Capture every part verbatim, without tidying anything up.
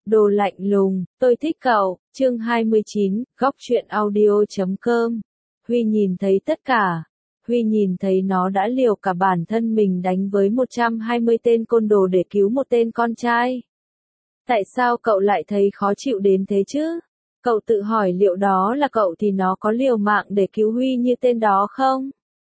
Đồ lạnh lùng, tôi thích cậu, chương hai mươi chín, góc truyện audio chấm com. Huy nhìn thấy tất cả. Huy nhìn thấy nó đã liều cả bản thân mình đánh với một trăm hai mươi tên côn đồ để cứu một tên con trai. Tại sao cậu lại thấy khó chịu đến thế chứ? Cậu tự hỏi liệu đó là cậu thì nó có liều mạng để cứu Huy như tên đó không?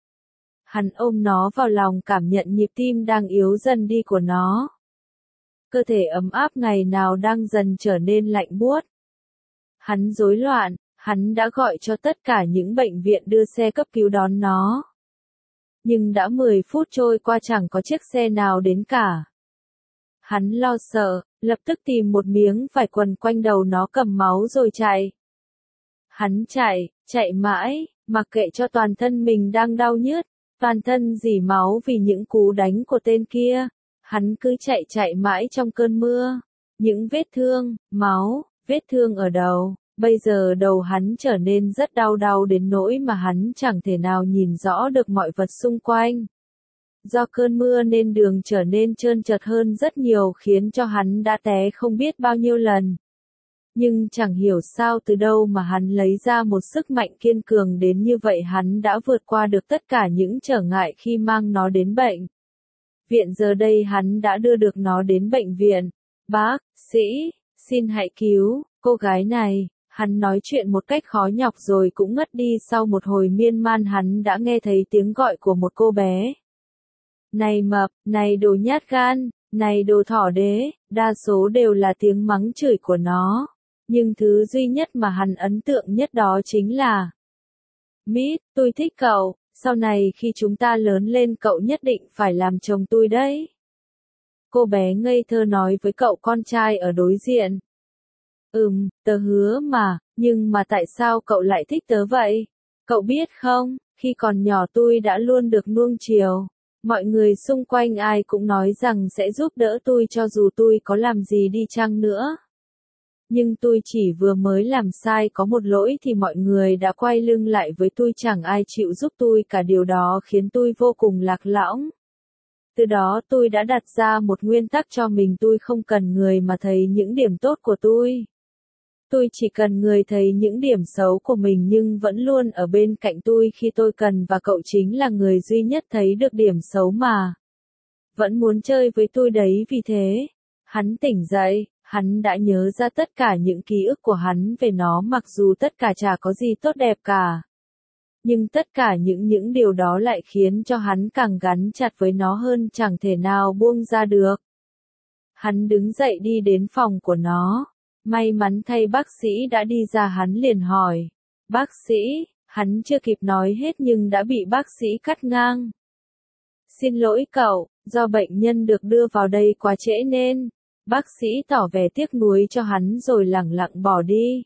Hắn ôm nó vào lòng cảm nhận nhịp tim đang yếu dần đi của nó. Cơ thể ấm áp ngày nào đang dần trở nên lạnh buốt. Hắn rối loạn, hắn đã gọi cho tất cả những bệnh viện đưa xe cấp cứu đón nó. Nhưng đã mười phút trôi qua chẳng có chiếc xe nào đến cả. Hắn lo sợ, lập tức tìm một miếng vải quần quanh đầu nó cầm máu rồi chạy. Hắn chạy, chạy mãi, mặc kệ cho toàn thân mình đang đau nhức, toàn thân rỉ máu vì những cú đánh của tên kia. Hắn cứ chạy chạy mãi trong cơn mưa. Những vết thương, máu, vết thương ở đầu. Bây giờ đầu hắn trở nên rất đau đau đến nỗi mà hắn chẳng thể nào nhìn rõ được mọi vật xung quanh. Do cơn mưa nên đường trở nên trơn trượt hơn rất nhiều khiến cho hắn đã té không biết bao nhiêu lần. Nhưng chẳng hiểu sao từ đâu mà hắn lấy ra một sức mạnh kiên cường đến như vậy, hắn đã vượt qua được tất cả những trở ngại khi mang nó đến bệnh viện. Giờ đây hắn đã đưa được nó đến bệnh viện. Bác sĩ, xin hãy cứu cô gái này. Hắn nói chuyện một cách khó nhọc rồi cũng ngất đi. Sau một hồi miên man hắn đã nghe thấy tiếng gọi của một cô bé. Này mập, này đồ nhát gan, này đồ thỏ đế, đa số đều là tiếng mắng chửi của nó. Nhưng thứ duy nhất mà hắn ấn tượng nhất đó chính là Mít, tôi thích cậu, sau này khi chúng ta lớn lên cậu nhất định phải làm chồng tôi đấy. Cô bé ngây thơ nói với cậu con trai ở đối diện. Ừm, tớ hứa mà, nhưng mà tại sao cậu lại thích tớ vậy? Cậu biết không, khi còn nhỏ tôi đã luôn được nuông chiều. Mọi người xung quanh ai cũng nói rằng sẽ giúp đỡ tôi cho dù tôi có làm gì đi chăng nữa. Nhưng tôi chỉ vừa mới làm sai có một lỗi thì mọi người đã quay lưng lại với tôi, chẳng ai chịu giúp tôi cả, điều đó khiến tôi vô cùng lạc lõng. Từ đó tôi đã đặt ra một nguyên tắc cho mình, tôi không cần người mà thấy những điểm tốt của tôi. Tôi chỉ cần người thấy những điểm xấu của mình nhưng vẫn luôn ở bên cạnh tôi khi tôi cần, và cậu chính là người duy nhất thấy được điểm xấu mà vẫn muốn chơi với tôi đấy. Vì thế, hắn tỉnh dậy, hắn đã nhớ ra tất cả những ký ức của hắn về nó, mặc dù tất cả chả có gì tốt đẹp cả. Nhưng tất cả những những điều đó lại khiến cho hắn càng gắn chặt với nó hơn, chẳng thể nào buông ra được. Hắn đứng dậy đi đến phòng của nó. May mắn thay bác sĩ đã đi ra, hắn liền hỏi. Bác sĩ, hắn chưa kịp nói hết nhưng đã bị bác sĩ cắt ngang. Xin lỗi cậu, do bệnh nhân được đưa vào đây quá trễ nên. Bác sĩ tỏ vẻ tiếc nuối cho hắn rồi lẳng lặng bỏ đi.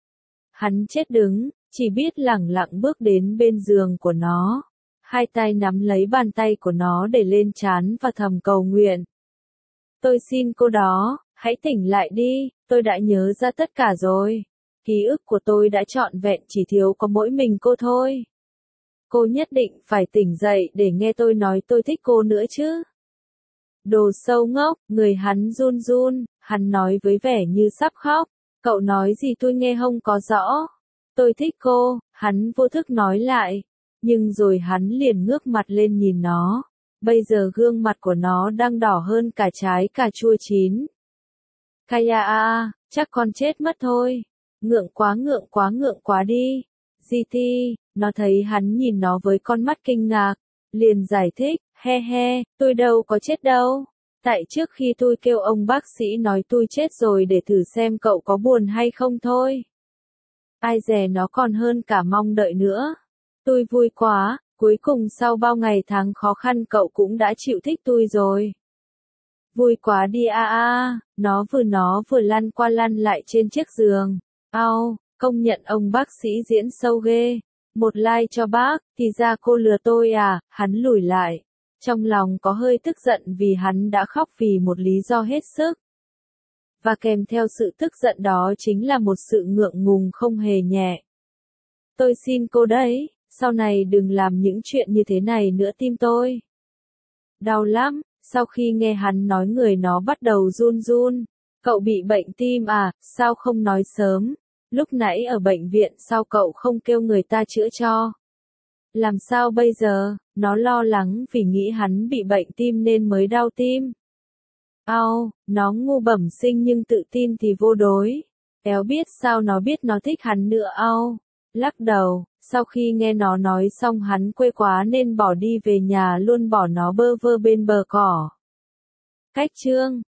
Hắn chết đứng, chỉ biết lẳng lặng bước đến bên giường của nó. Hai tay nắm lấy bàn tay của nó để lên trán và thầm cầu nguyện. Tôi xin cô đó, hãy tỉnh lại đi, tôi đã nhớ ra tất cả rồi. Ký ức của tôi đã trọn vẹn, chỉ thiếu có mỗi mình cô thôi. Cô nhất định phải tỉnh dậy để nghe tôi nói tôi thích cô nữa chứ. Đồ sâu ngốc, người hắn run run, hắn nói với vẻ như sắp khóc. Cậu nói gì tôi nghe không có rõ. Tôi thích cô, hắn vô thức nói lại. Nhưng rồi hắn liền ngước mặt lên nhìn nó. Bây giờ gương mặt của nó đang đỏ hơn cả trái cà chua chín. Kaya a, chắc con chết mất thôi. Ngượng quá ngượng quá ngượng quá đi. giê tê, nó thấy hắn nhìn nó với con mắt kinh ngạc. Liền giải thích, he he, tôi đâu có chết đâu. Tại trước khi tôi kêu ông bác sĩ nói tôi chết rồi để thử xem cậu có buồn hay không thôi. Ai dè nó còn hơn cả mong đợi nữa. Tôi vui quá, cuối cùng sau bao ngày tháng khó khăn cậu cũng đã chịu thích tôi rồi. Vui quá đi a a, nó vừa nó vừa lăn qua lăn lại trên chiếc giường. Ao, công nhận ông bác sĩ diễn sâu ghê. Một like cho bác, thì ra cô lừa tôi à, hắn lùi lại. Trong lòng có hơi tức giận vì hắn đã khóc vì một lý do hết sức. Và kèm theo sự tức giận đó chính là một sự ngượng ngùng không hề nhẹ. Tôi xin cô đấy, sau này đừng làm những chuyện như thế này nữa, tim tôi đau lắm. Sau khi nghe hắn nói, người nó bắt đầu run run. Cậu bị bệnh tim à, sao không nói sớm? Lúc nãy ở bệnh viện sao cậu không kêu người ta chữa cho? Làm sao bây giờ? Nó lo lắng vì nghĩ hắn bị bệnh tim nên mới đau tim. Ao, nó ngu bẩm sinh nhưng tự tin thì vô đối. Éo biết sao nó biết nó thích hắn nữa ao. Lắc đầu, sau khi nghe nó nói xong hắn quê quá nên bỏ đi về nhà luôn bỏ nó bơ vơ bên bờ cỏ. Cách chương